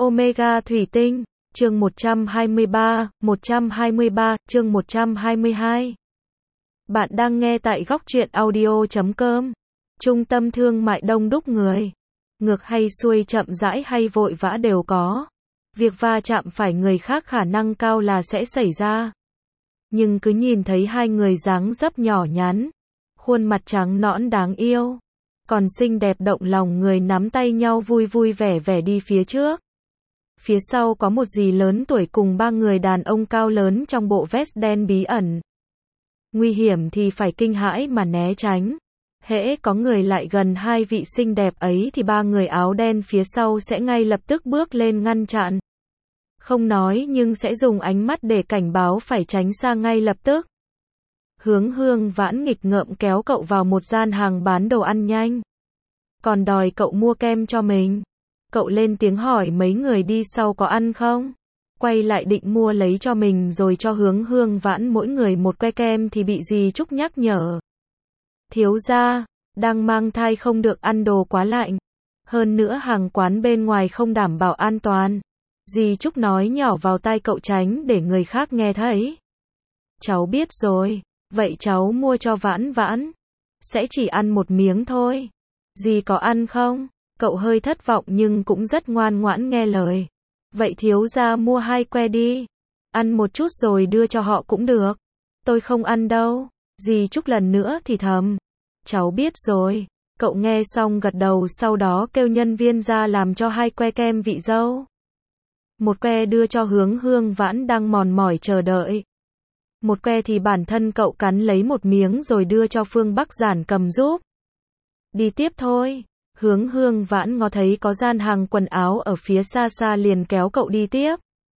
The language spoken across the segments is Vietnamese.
Omega thủy tinh, chương 123, chương 122. Bạn đang nghe tại góc truyện audio.com. Trung tâm thương mại đông đúc người. Ngược hay xuôi, chậm rãi hay vội vã đều có. Việc va chạm phải người khác khả năng cao là sẽ xảy ra. Nhưng cứ nhìn thấy hai người dáng dấp nhỏ nhắn, khuôn mặt trắng nõn đáng yêu, còn xinh đẹp động lòng người nắm tay nhau vui vui vẻ vẻ đi phía trước. Phía sau có một dì lớn tuổi cùng ba người đàn ông cao lớn trong bộ vest đen bí ẩn. Nguy hiểm thì phải kinh hãi mà né tránh. Hễ có người lại gần hai vị xinh đẹp ấy thì ba người áo đen phía sau sẽ ngay lập tức bước lên ngăn chặn. Không nói nhưng sẽ dùng ánh mắt để cảnh báo phải tránh xa ngay lập tức. Hướng Hương Vãn nghịch ngợm kéo cậu vào một gian hàng bán đồ ăn nhanh. Còn đòi cậu mua kem cho mình. Cậu lên tiếng hỏi mấy người đi sau có ăn không? Quay lại định mua lấy cho mình rồi cho Hướng Hương Vãn mỗi người một que kem thì bị dì Trúc nhắc nhở. Thiếu gia, đang mang thai không được ăn đồ quá lạnh. Hơn nữa hàng quán bên ngoài không đảm bảo an toàn. Dì Trúc nói nhỏ vào tai cậu tránh để người khác nghe thấy. Cháu biết rồi, vậy cháu mua cho Vãn Vãn. Sẽ chỉ ăn một miếng thôi. Dì có ăn không? Cậu hơi thất vọng nhưng cũng rất ngoan ngoãn nghe lời. Vậy thiếu gia mua 2 que đi. Ăn một chút rồi đưa cho họ cũng được. Tôi không ăn đâu. Dì Trúc lần nữa thì thầm. Cháu biết rồi. Cậu nghe xong gật đầu, sau đó kêu nhân viên ra làm cho 2 que kem vị dâu. Một que đưa cho Hướng Hương Vãn đang mòn mỏi chờ đợi. Một que thì bản thân cậu cắn lấy một miếng rồi đưa cho Phương Bắc Giản cầm giúp. Đi tiếp thôi. Hướng Hương Vãn ngó thấy có gian hàng quần áo ở phía xa xa liền kéo cậu đi tiếp.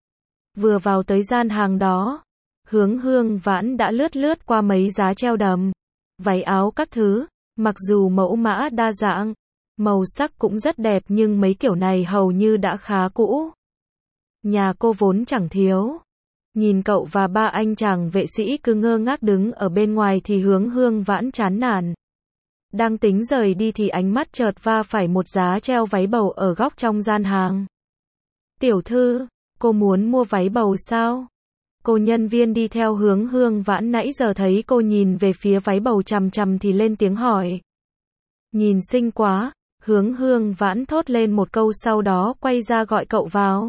Vừa vào tới gian hàng đó, Hướng Hương Vãn đã lướt qua mấy giá treo đầm, váy áo các thứ, mặc dù mẫu mã đa dạng, màu sắc cũng rất đẹp nhưng mấy kiểu này hầu như đã khá cũ. Nhà cô vốn chẳng thiếu. Nhìn cậu và ba anh chàng vệ sĩ cứ ngơ ngác đứng ở bên ngoài thì Hướng Hương Vãn chán nản. Đang tính rời đi thì ánh mắt chợt va phải một giá treo váy bầu ở góc trong gian hàng. Tiểu thư, cô muốn mua váy bầu sao? Cô nhân viên đi theo Hướng Hương Vãn nãy giờ thấy cô nhìn về phía váy bầu chằm chằm thì lên tiếng hỏi. Nhìn xinh quá, Hướng Hương Vãn thốt lên một câu sau đó quay ra gọi cậu vào.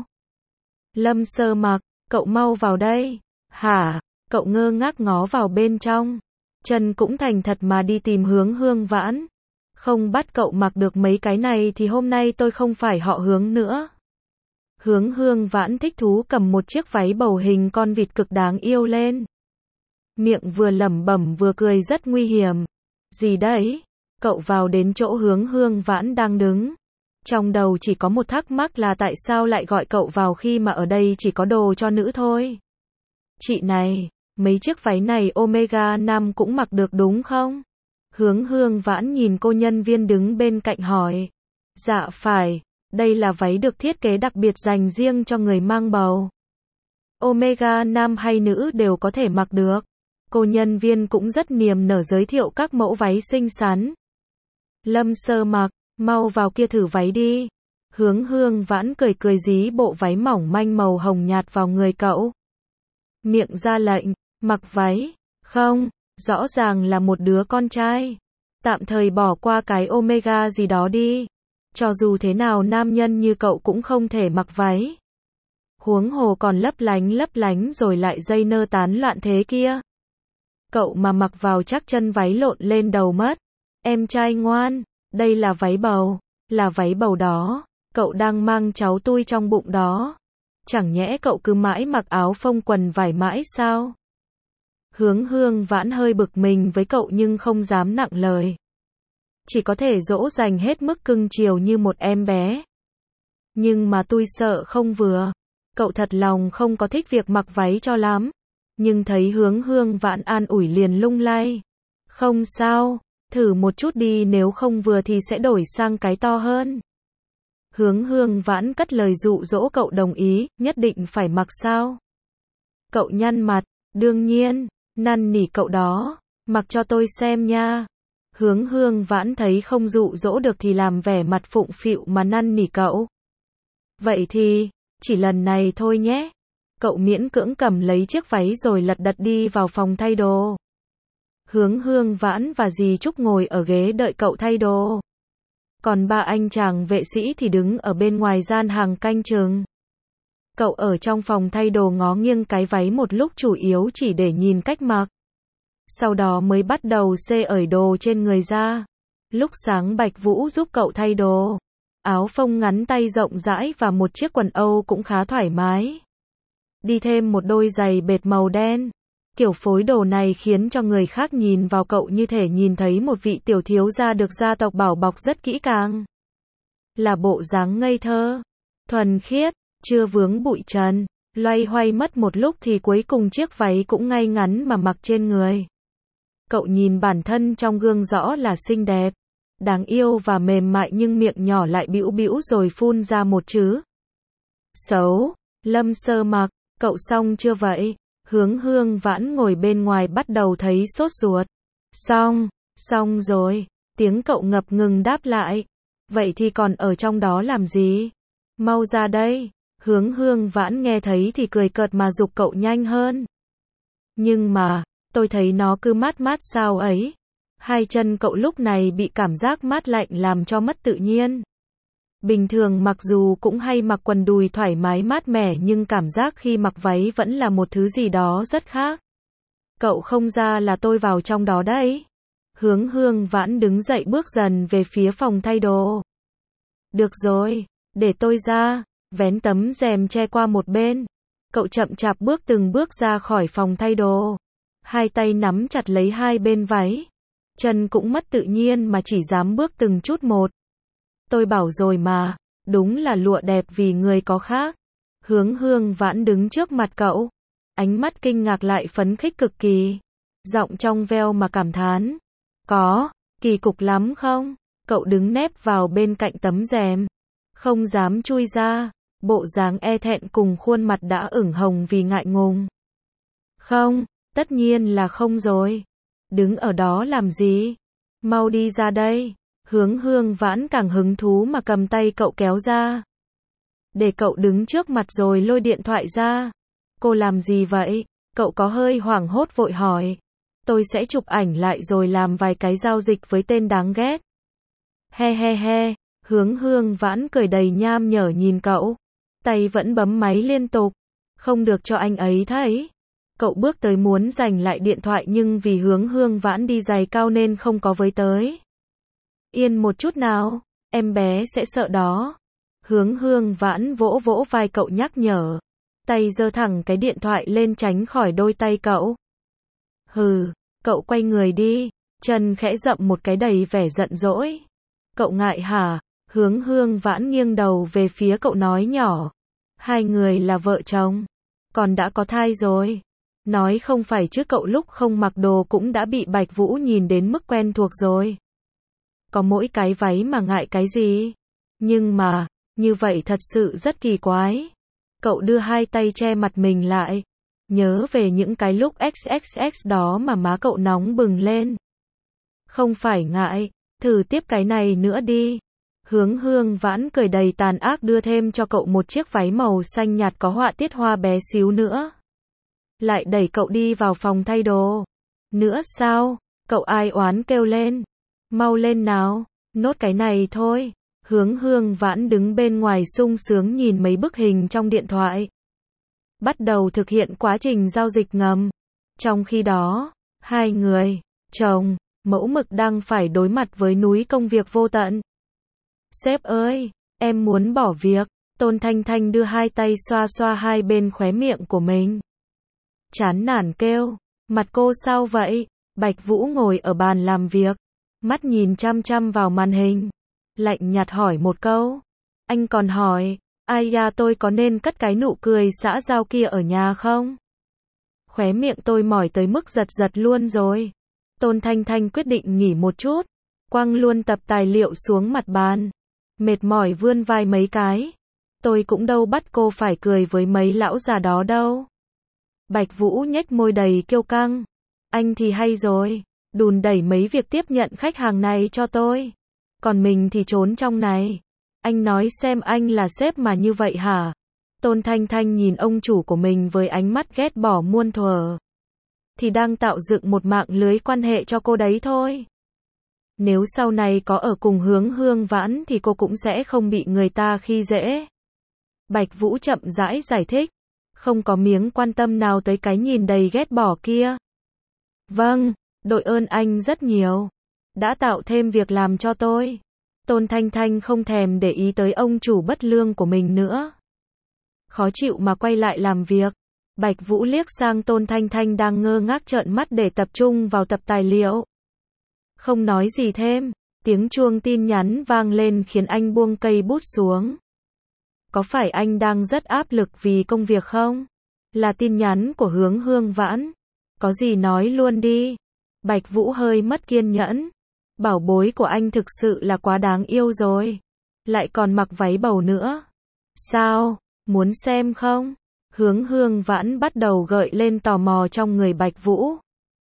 Lâm Sơ Mặc, cậu mau vào đây. Hả? Cậu ngơ ngác ngó vào bên trong. Chân cũng thành thật mà đi tìm Hướng Hương Vãn. Không bắt cậu mặc được mấy cái này thì hôm nay tôi không phải họ Hướng nữa. Hướng Hương Vãn thích thú cầm một chiếc váy bầu hình con vịt cực đáng yêu lên. Miệng vừa lẩm bẩm vừa cười rất nguy hiểm. Gì đấy? Cậu vào đến chỗ Hướng Hương Vãn đang đứng. Trong đầu chỉ có một thắc mắc là tại sao lại gọi cậu vào khi mà ở đây chỉ có đồ cho nữ thôi. Chị này, mấy chiếc váy này Omega nam cũng mặc được đúng không? Hướng Hương Vãn nhìn cô nhân viên đứng bên cạnh hỏi. Dạ phải, đây là váy được thiết kế đặc biệt dành riêng cho người mang bầu. Omega nam hay nữ đều có thể mặc được. Cô nhân viên cũng rất niềm nở giới thiệu các mẫu váy xinh xắn. Lâm Sơ Mặc, mau vào kia thử váy đi. Hướng Hương Vãn cười dí bộ váy mỏng manh màu hồng nhạt vào người cậu. Miệng ra lệnh, mặc váy. Không, rõ ràng là một đứa con trai. Tạm thời bỏ qua cái Omega gì đó đi. Cho dù thế nào nam nhân như cậu cũng không thể mặc váy. Huống hồ còn lấp lánh rồi lại dây nơ tán loạn thế kia. Cậu mà mặc vào chắc chân váy lộn lên đầu mất. Em trai ngoan, đây là váy bầu. Là váy bầu đó. Cậu đang mang cháu tui trong bụng đó. Chẳng nhẽ cậu cứ mãi mặc áo phông quần vải mãi sao? Hướng Hương Vãn hơi bực mình với cậu nhưng không dám nặng lời. Chỉ có thể dỗ dành hết mức cưng chiều như một em bé. Nhưng mà tôi sợ không vừa. Cậu thật lòng không có thích việc mặc váy cho lắm. Nhưng thấy Hướng Hương Vãn an ủi liền lung lay. Không sao, thử một chút đi, nếu không vừa thì sẽ đổi sang cái to hơn. Hướng Hương Vãn cất lời dụ dỗ cậu đồng ý, nhất định phải mặc sao? Cậu nhăn mặt, đương nhiên, năn nỉ cậu đó, mặc cho tôi xem nha. Hướng Hương Vãn thấy không dụ dỗ được thì làm vẻ mặt phụng phịu mà năn nỉ cậu. Vậy thì, chỉ lần này thôi nhé. Cậu miễn cưỡng cầm lấy chiếc váy rồi lật đật đi vào phòng thay đồ. Hướng Hương Vãn và dì Trúc ngồi ở ghế đợi cậu thay đồ. Còn ba anh chàng vệ sĩ thì đứng ở bên ngoài gian hàng canh chừng. Cậu ở trong phòng thay đồ ngó nghiêng cái váy một lúc chủ yếu chỉ để nhìn cách mặc. Sau đó mới bắt đầu xê ởi đồ trên người ra. Lúc sáng Bạch Vũ giúp cậu thay đồ. Áo phông ngắn tay rộng rãi và một chiếc quần Âu cũng khá thoải mái. Đi thêm một đôi giày bệt màu đen. Kiểu phối đồ này khiến cho người khác nhìn vào cậu như thể nhìn thấy một vị tiểu thiếu gia được gia tộc bảo bọc rất kỹ càng. Là bộ dáng ngây thơ, thuần khiết, chưa vướng bụi trần, loay hoay mất một lúc thì cuối cùng chiếc váy cũng ngay ngắn mà mặc trên người. Cậu nhìn bản thân trong gương rõ là xinh đẹp, đáng yêu và mềm mại nhưng miệng nhỏ lại bĩu bĩu rồi phun ra một chữ. Xấu. Lâm Sơ Mặc, cậu xong chưa vậy? Hướng Hương Vãn ngồi bên ngoài bắt đầu thấy sốt ruột. Xong rồi. Tiếng cậu ngập ngừng đáp lại. Vậy thì còn ở trong đó làm gì? Mau ra đây. Hướng Hương Vãn nghe thấy thì cười cợt mà giục cậu nhanh hơn. Nhưng mà, tôi thấy nó cứ mát mát sao ấy. Hai chân cậu lúc này bị cảm giác mát lạnh làm cho mất tự nhiên. Bình thường mặc dù cũng hay mặc quần đùi thoải mái mát mẻ nhưng cảm giác khi mặc váy vẫn là một thứ gì đó rất khác. Cậu không ra là tôi vào trong đó đấy. Hướng Hương Vãn đứng dậy bước dần về phía phòng thay đồ. Được rồi, để tôi ra, vén tấm rèm che qua một bên. Cậu chậm chạp bước từng bước ra khỏi phòng thay đồ. Hai tay nắm chặt lấy hai bên váy. Chân cũng mất tự nhiên mà chỉ dám bước từng chút một. Tôi bảo rồi mà, đúng là lụa đẹp vì người có khác. Hướng Hương Vãn đứng trước mặt cậu. Ánh mắt kinh ngạc lại phấn khích cực kỳ. Giọng trong veo mà cảm thán. Có, kỳ cục lắm không? Cậu đứng nép vào bên cạnh tấm rèm. Không dám chui ra. Bộ dáng e thẹn cùng khuôn mặt đã ửng hồng vì ngại ngùng. Không, tất nhiên là không rồi. Đứng ở đó làm gì? Mau đi ra đây. Hướng Hương Vãn càng hứng thú mà cầm tay cậu kéo ra. Để cậu đứng trước mặt rồi lôi điện thoại ra. Cô làm gì vậy? Cậu có hơi hoảng hốt vội hỏi. Tôi sẽ chụp ảnh lại rồi làm vài cái giao dịch với tên đáng ghét. He. Hướng Hương Vãn cười đầy nham nhở nhìn cậu. Tay vẫn bấm máy liên tục. Không được cho anh ấy thấy. Cậu bước tới muốn giành lại điện thoại nhưng vì Hướng Hương Vãn đi giày cao nên không có với tới. Yên một chút nào, em bé sẽ sợ đó. Hướng Hương Vãn vỗ vỗ vai cậu nhắc nhở. Tay giơ thẳng cái điện thoại lên tránh khỏi đôi tay cậu. Hừ, cậu quay người đi, chân khẽ dậm một cái đầy vẻ giận dỗi. Cậu ngại hả? Hướng Hương Vãn nghiêng đầu về phía cậu nói nhỏ. Hai người là vợ chồng, còn đã có thai rồi. Nói không phải chứ cậu lúc không mặc đồ cũng đã bị Bạch Vũ nhìn đến mức quen thuộc rồi. Có mỗi cái váy mà ngại cái gì? Nhưng mà, như vậy thật sự rất kỳ quái. Cậu đưa hai tay che mặt mình lại. Nhớ về những cái lúc XXX đó mà má cậu nóng bừng lên. Không phải ngại, thử tiếp cái này nữa đi. Hướng Hương Vãn cười đầy tàn ác đưa thêm cho cậu một chiếc váy màu xanh nhạt có họa tiết hoa bé xíu nữa. Lại đẩy cậu đi vào phòng thay đồ. Nữa sao? Cậu ai oán kêu lên. Mau lên nào, nốt cái này thôi. Hướng Hương Vãn đứng bên ngoài sung sướng nhìn mấy bức hình trong điện thoại. Bắt đầu thực hiện quá trình giao dịch ngầm. Trong khi đó, hai người, chồng, mẫu mực đang phải đối mặt với núi công việc vô tận. Sếp ơi, em muốn bỏ việc. Tôn Thanh Thanh đưa hai tay xoa xoa hai bên khóe miệng của mình. Chán nản kêu, mặt cô sao vậy? Bạch Vũ ngồi ở bàn làm việc, mắt nhìn chăm chăm vào màn hình, lạnh nhạt hỏi một câu. Anh còn hỏi, ai da tôi có nên cất cái nụ cười xã giao kia ở nhà không? Khóe miệng tôi mỏi tới mức giật giật luôn rồi. Tôn Thanh Thanh quyết định nghỉ một chút, quăng luôn tập tài liệu xuống mặt bàn, mệt mỏi vươn vai mấy cái. Tôi cũng đâu bắt cô phải cười với mấy lão già đó đâu. Bạch Vũ nhếch môi đầy kiêu căng. Anh thì hay rồi, đùn đẩy mấy việc tiếp nhận khách hàng này cho tôi. Còn mình thì trốn trong này. Anh nói xem anh là sếp mà như vậy hả? Tôn Thanh Thanh nhìn ông chủ của mình với ánh mắt ghét bỏ muôn thuở. Thì đang tạo dựng một mạng lưới quan hệ cho cô đấy thôi. Nếu sau này có ở cùng Hướng Hương Vãn thì cô cũng sẽ không bị người ta khi dễ. Bạch Vũ chậm rãi giải thích. Không có miếng quan tâm nào tới cái nhìn đầy ghét bỏ kia. Vâng, đội ơn anh rất nhiều. Đã tạo thêm việc làm cho tôi. Tôn Thanh Thanh không thèm để ý tới ông chủ bất lương của mình nữa. Khó chịu mà quay lại làm việc. Bạch Vũ liếc sang Tôn Thanh Thanh đang ngơ ngác trợn mắt để tập trung vào tập tài liệu. Không nói gì thêm, tiếng chuông tin nhắn vang lên khiến anh buông cây bút xuống. Có phải anh đang rất áp lực vì công việc không? Là tin nhắn của Hướng Hương Vãn. Có gì nói luôn đi. Bạch Vũ hơi mất kiên nhẫn. Bảo bối của anh thực sự là quá đáng yêu rồi. Lại còn mặc váy bầu nữa. Sao? Muốn xem không? Hướng Hương Vãn bắt đầu gợi lên tò mò trong người Bạch Vũ.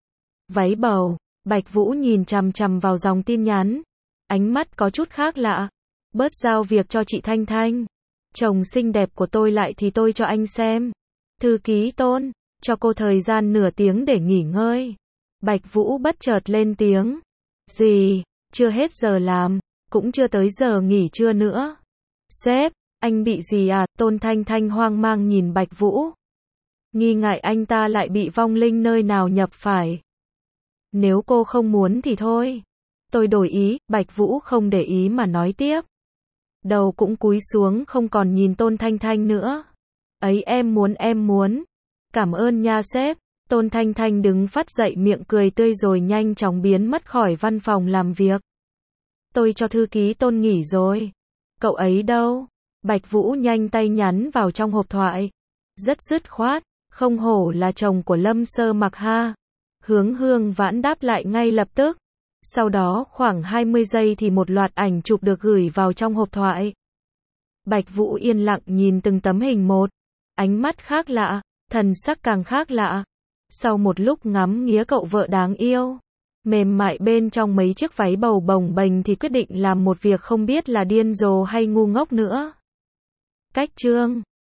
Váy bầu. Bạch Vũ nhìn chằm chằm vào dòng tin nhắn. Ánh mắt có chút khác lạ. Bớt giao việc cho chị Thanh Thanh. Chồng xinh đẹp của tôi lại thì tôi cho anh xem. Thư ký Tôn, cho cô thời gian nửa tiếng để nghỉ ngơi. Bạch Vũ bất chợt lên tiếng. Gì? Chưa hết giờ làm, cũng chưa tới giờ nghỉ trưa nữa. Sếp, anh bị gì à? Tôn Thanh Thanh hoang mang nhìn Bạch Vũ. Nghi ngại anh ta lại bị vong linh nơi nào nhập phải. Nếu cô không muốn thì thôi. Tôi đổi ý. Bạch Vũ không để ý mà nói tiếp. Đầu cũng cúi xuống không còn nhìn Tôn Thanh Thanh nữa. Ấy em muốn. Cảm ơn nha sếp. Tôn Thanh Thanh đứng phát dậy miệng cười tươi rồi nhanh chóng biến mất khỏi văn phòng làm việc. Tôi cho thư ký Tôn nghỉ rồi. Cậu ấy đâu? Bạch Vũ nhanh tay nhắn vào trong hộp thoại. Rất dứt khoát, không hổ là chồng của Lâm Sơ Mặc ha. Hướng Hương Vãn đáp lại ngay lập tức. Sau đó khoảng 20 giây thì một loạt ảnh chụp được gửi vào trong hộp thoại. Bạch Vũ yên lặng nhìn từng tấm hình một. Ánh mắt khác lạ, thần sắc càng khác lạ. Sau một lúc ngắm nghía cậu vợ đáng yêu, mềm mại bên trong mấy chiếc váy bầu bồng bềnh thì quyết định làm một việc không biết là điên rồ hay ngu ngốc nữa. Cách chương